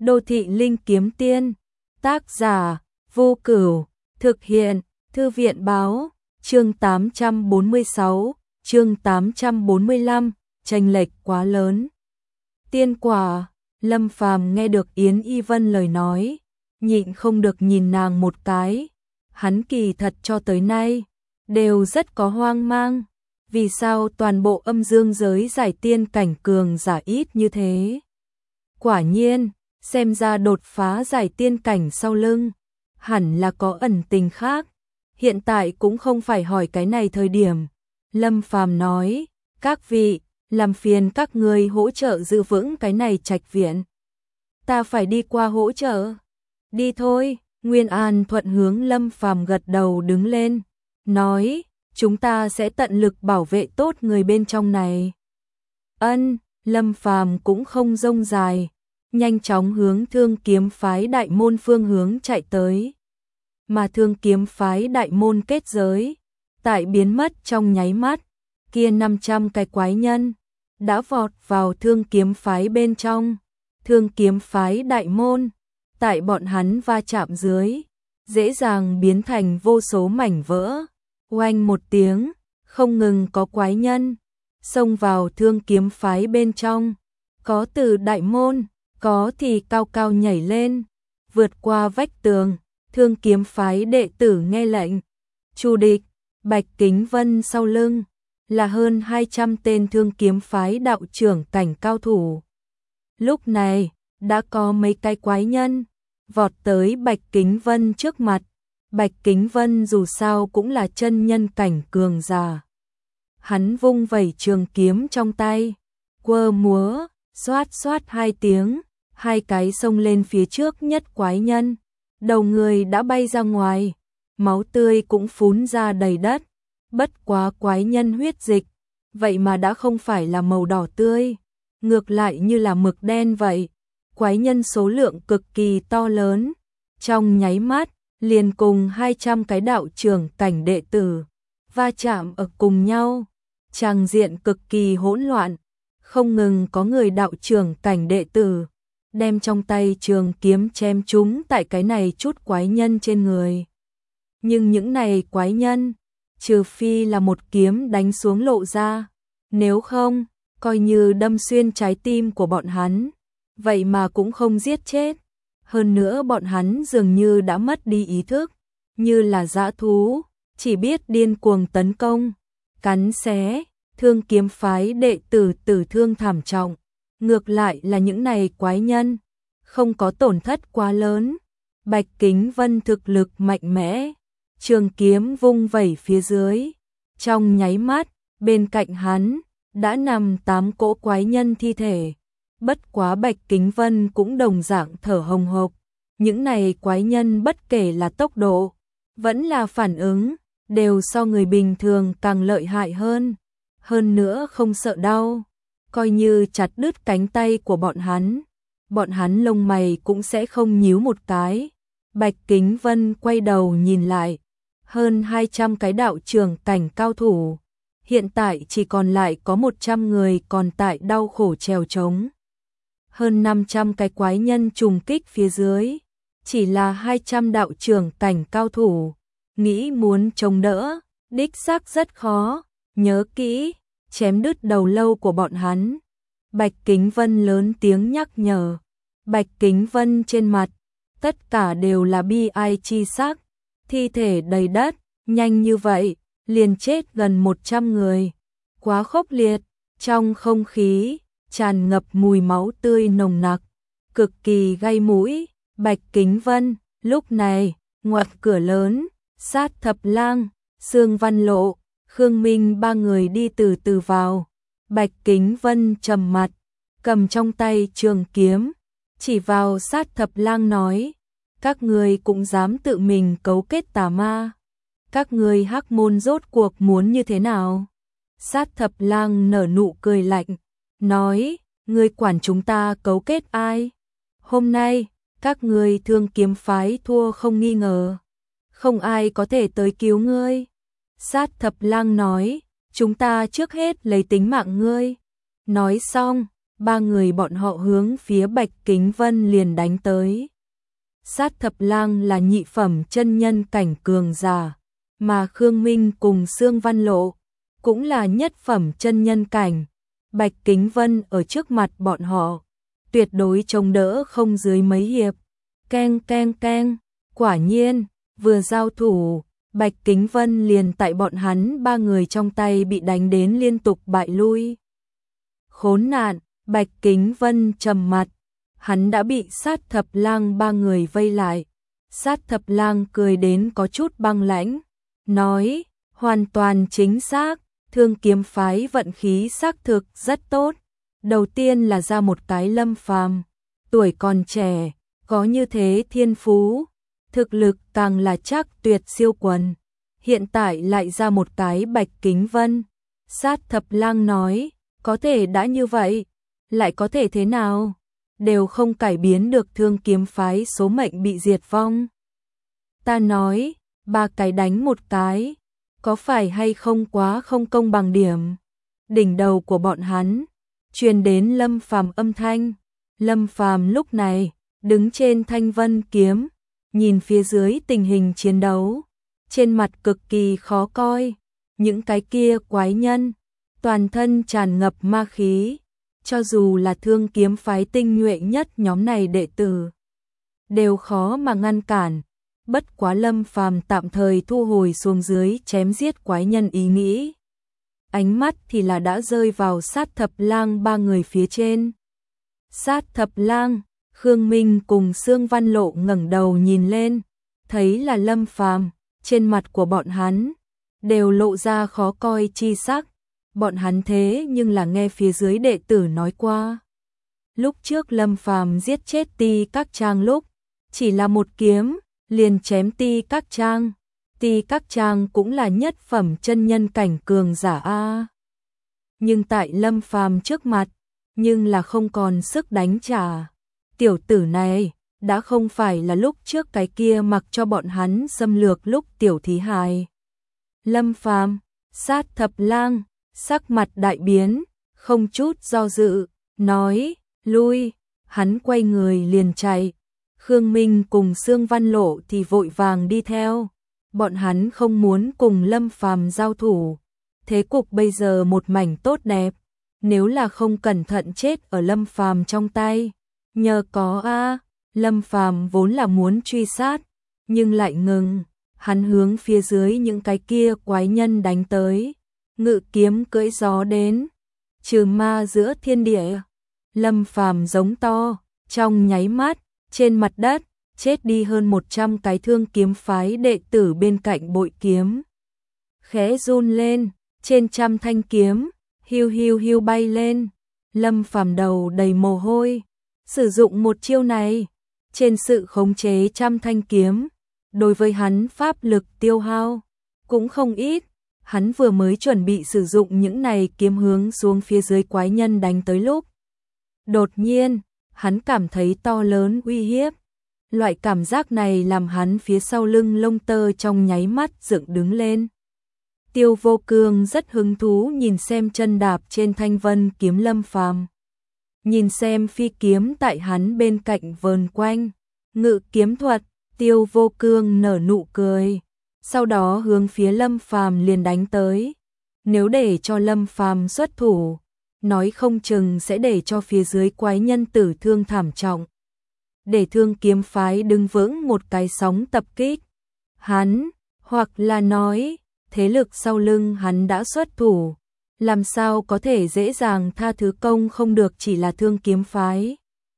Đô thị linh kiếm tiên, tác giả, Vô Cửu, thực hiện, Thư viện báo, chương 846, chương 845, chênh lệch quá lớn. Tiên quả, Lâm Phàm nghe được Yến Y Vân lời nói, nhịn không được nhìn nàng một cái. Hắn kỳ thật cho tới nay, đều rất có hoang mang. Vì sao toàn bộ âm dương giới giải tiên cảnh cường giả ít như thế? Quả nhiên, xem ra đột phá giải tiên cảnh sau lưng, hẳn là có ẩn tình khác. Hiện tại cũng không phải hỏi cái này thời điểm. Lâm Phàm nói, các vị, làm phiền các người hỗ trợ giữ vững cái này trạch viện. Ta phải đi qua hỗ trợ. Đi thôi, Nguyên An thuận hướng Lâm Phàm gật đầu đứng lên, nói, chúng ta sẽ tận lực bảo vệ tốt người bên trong này. Ân, Lâm Phàm cũng không rông dài, nhanh chóng hướng Thương Kiếm phái đại môn phương hướng chạy tới. Mà Thương Kiếm phái đại môn kết giới, tại biến mất trong nháy mắt, kia 500 cái quái nhân đã vọt vào Thương Kiếm phái bên trong. Thương Kiếm phái đại môn, tại bọn hắn va chạm dưới, dễ dàng biến thành vô số mảnh vỡ. Oanh một tiếng, không ngừng có quái nhân xông vào Thương Kiếm phái bên trong, có từ đại môn, có thì cao cao nhảy lên, vượt qua vách tường. Thương Kiếm phái đệ tử nghe lệnh, chủ địch, Bạch Kính Vân sau lưng là hơn 200 tên Thương Kiếm phái đạo trưởng cảnh cao thủ. Lúc này, đã có mấy cái quái nhân vọt tới Bạch Kính Vân trước mặt. Bạch Kính Vân dù sao cũng là chân nhân cảnh cường giả. Hắn vung vẩy trường kiếm trong tay, quơ múa, xoát xoát hai tiếng, hai cái xông lên phía trước nhất quái nhân. Đầu người đã bay ra ngoài, máu tươi cũng phún ra đầy đất. Bất quá quái nhân huyết dịch, vậy mà đã không phải là màu đỏ tươi, ngược lại như là mực đen vậy. Quái nhân số lượng cực kỳ to lớn, trong nháy mắt, liền cùng 200 cái đạo trưởng cảnh đệ tử va chạm ở cùng nhau. Tràng diện cực kỳ hỗn loạn, không ngừng có người đạo trưởng cảnh đệ tử đem trong tay trường kiếm chém chúng tại cái này chút quái nhân trên người. Nhưng những này quái nhân, trừ phi là một kiếm đánh xuống lộ ra, nếu không, coi như đâm xuyên trái tim của bọn hắn, vậy mà cũng không giết chết. Hơn nữa bọn hắn dường như đã mất đi ý thức, như là dã thú, chỉ biết điên cuồng tấn công, cắn xé. Thương Kiếm phái đệ tử tử thương thảm trọng, ngược lại là những này quái nhân không có tổn thất quá lớn. Bạch Kính Vân thực lực mạnh mẽ, trường kiếm vung vẩy phía dưới, trong nháy mắt, bên cạnh hắn đã nằm 8 cỗ quái nhân thi thể. Bất quá Bạch Kính Vân cũng đồng dạng thở hồng hộc. Những này quái nhân bất kể là tốc độ, vẫn là phản ứng, đều so người bình thường càng lợi hại hơn. Hơn nữa không sợ đau, coi như chặt đứt cánh tay của bọn hắn lông mày cũng sẽ không nhíu một cái. Bạch Kính Vân quay đầu nhìn lại, hơn 200 cái đạo trưởng cảnh cao thủ, hiện tại chỉ còn lại có 100 người còn tại đau khổ trèo trống. Hơn 500 cái quái nhân trùng kích phía dưới, chỉ là 200 đạo trưởng cảnh cao thủ, nghĩ muốn chống đỡ, đích xác rất khó. Nhớ kỹ, chém đứt đầu lâu của bọn hắn. Bạch Kính Vân lớn tiếng nhắc nhở. Bạch Kính Vân trên mặt, tất cả đều là bi ai chi sắc. Thi thể đầy đất, nhanh như vậy, liền chết gần 100 người. Quá khốc liệt, trong không khí, tràn ngập mùi máu tươi nồng nặc, cực kỳ gây mũi. Bạch Kính Vân, lúc này, ngoặt cửa lớn, Sát Thập Lang, Sương Văn Lộ, Khương Minh ba người đi từ từ vào. Bạch Kính Vân trầm mặt, cầm trong tay trường kiếm, chỉ vào Sát Thập Lang nói, các người cũng dám tự mình cấu kết tà ma. Các người Hắc môn rốt cuộc muốn như thế nào? Sát Thập Lang nở nụ cười lạnh, nói, ngươi quản chúng ta cấu kết ai? Hôm nay, các người Thương Kiếm phái thua không nghi ngờ, không ai có thể tới cứu ngươi. Sát Thập Lang nói, chúng ta trước hết lấy tính mạng ngươi. Nói xong, ba người bọn họ hướng phía Bạch Kính Vân liền đánh tới. Sát Thập Lang là nhị phẩm chân nhân cảnh cường giả, mà Khương Minh cùng Sương Văn Lộ cũng là nhất phẩm chân nhân cảnh. Bạch Kính Vân ở trước mặt bọn họ, tuyệt đối chống đỡ không dưới mấy hiệp. Keng keng keng, quả nhiên, vừa giao thủ, Bạch Kính Vân liền tại bọn hắn ba người trong tay bị đánh đến liên tục bại lui. Khốn nạn, Bạch Kính Vân trầm mặt, hắn đã bị Sát Thập Lang ba người vây lại. Sát Thập Lang cười đến có chút băng lãnh, nói, hoàn toàn chính xác, Thương Kiếm phái vận khí xác thực rất tốt. Đầu tiên là ra một cái Lâm Phàm, tuổi còn trẻ, có như thế thiên phú, thực lực càng là chắc tuyệt siêu quần. Hiện tại lại ra một cái Bạch Kính Vân. Sát Thập Lang nói, có thể đã như vậy, lại có thể thế nào? Đều không cải biến được Thương Kiếm phái số mệnh bị diệt vong. Ta nói, ba cái đánh một cái, có phải hay không quá không công bằng điểm? Đỉnh đầu của bọn hắn truyền đến Lâm Phàm âm thanh. Lâm Phàm lúc này đứng trên Thanh Vân kiếm, nhìn phía dưới tình hình chiến đấu, trên mặt cực kỳ khó coi. Những cái kia quái nhân, toàn thân tràn ngập ma khí, cho dù là Thương Kiếm phái tinh nhuệ nhất nhóm này đệ tử, đều khó mà ngăn cản. Bất quá Lâm Phàm tạm thời thu hồi xuống dưới chém giết quái nhân ý nghĩ. Ánh mắt thì là đã rơi vào Sát Thập Lang ba người phía trên. Sát Thập Lang, Khương Minh cùng Sương Văn Lộ ngẩng đầu nhìn lên, thấy là Lâm Phàm, trên mặt của bọn hắn đều lộ ra khó coi chi sắc. Bọn hắn thế nhưng là nghe phía dưới đệ tử nói qua. Lúc trước Lâm Phàm giết chết Ti Các Trang lúc, chỉ là một kiếm, liền chém Ti Các Trang. Ti Các Trang cũng là nhất phẩm chân nhân cảnh cường giả a. Nhưng tại Lâm Phàm trước mặt, nhưng là không còn sức đánh trả. Tiểu tử này, đã không phải là lúc trước cái kia mặc cho bọn hắn xâm lược lúc tiểu thí hài. Lâm Phàm, Sát Thập Lang, sắc mặt đại biến, không chút do dự, nói, lui, hắn quay người liền chạy. Khương Minh cùng Sương Văn Lộ thì vội vàng đi theo. Bọn hắn không muốn cùng Lâm Phàm giao thủ. Thế cục bây giờ một mảnh tốt đẹp, nếu là không cẩn thận chết ở Lâm Phàm trong tay. Nhờ có Lâm Phàm vốn là muốn truy sát, nhưng lại ngừng, hắn hướng phía dưới những cái kia quái nhân đánh tới. Ngự kiếm cưỡi gió đến, trừ ma giữa thiên địa. Lâm Phàm giống to, trong nháy mắt, trên mặt đất chết đi hơn 100 cái Thương Kiếm phái đệ tử bên cạnh bội kiếm. Khẽ run lên, trên trăm thanh kiếm hiu hiu hiu bay lên. Lâm Phàm đầu đầy mồ hôi, sử dụng một chiêu này, trên sự khống chế trăm thanh kiếm, đối với hắn pháp lực tiêu hao cũng không ít. Hắn vừa mới chuẩn bị sử dụng những này kiếm hướng xuống phía dưới quái nhân đánh tới lúc, đột nhiên, hắn cảm thấy to lớn uy hiếp. Loại cảm giác này làm hắn phía sau lưng lông tơ trong nháy mắt dựng đứng lên. Tiêu Vô Cương rất hứng thú nhìn xem chân đạp trên Thanh Vân kiếm Lâm Phàm, nhìn xem phi kiếm tại hắn bên cạnh vờn quanh. Ngự kiếm thuật, Tiêu Vô Cương nở nụ cười, sau đó hướng phía Lâm Phàm liền đánh tới. Nếu để cho Lâm Phàm xuất thủ, nói không chừng sẽ để cho phía dưới quái nhân tử thương thảm trọng. Để Thương Kiếm phái đứng vững một cái sóng tập kích. Hắn, hoặc là nói, thế lực sau lưng hắn đã xuất thủ, làm sao có thể dễ dàng tha thứ công không được chỉ là Thương Kiếm phái.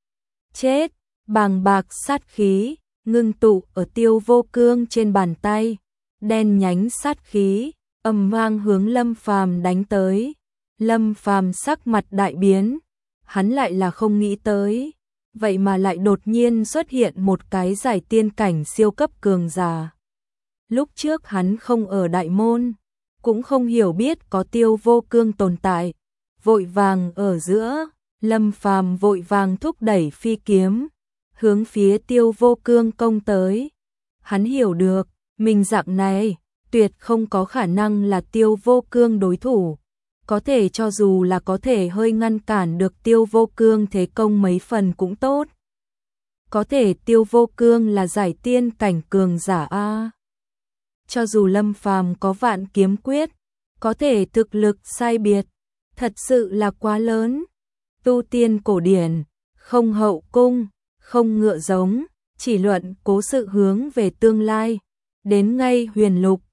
Chết, bàng bạc sát khí, ngưng tụ ở Tiêu Vô Cương trên bàn tay, đen nhánh sát khí, ầm vang hướng Lâm Phàm đánh tới. Lâm Phàm sắc mặt đại biến, hắn lại là không nghĩ tới, vậy mà lại đột nhiên xuất hiện một cái giải tiên cảnh siêu cấp cường giả. Lúc trước hắn không ở đại môn, cũng không hiểu biết có Tiêu Vô Cương tồn tại. Vội vàng ở giữa, Lâm Phàm vội vàng thúc đẩy phi kiếm, hướng phía Tiêu Vô Cương công tới. Hắn hiểu được, mình dạng này tuyệt không có khả năng là Tiêu Vô Cương đối thủ. có thể cho dù là có thể hơi ngăn cản được Tiêu Vô Cương thế công mấy phần cũng tốt. Có thể Tiêu Vô Cương là giải tiên cảnh cường giả a. Cho dù Lâm Phàm có vạn kiếm quyết, có thể thực lực sai biệt, thật sự là quá lớn. Tu tiên cổ điển, không hậu cung, không ngựa giống, chỉ luận cố sự hướng về tương lai. Đến ngay huyền lục,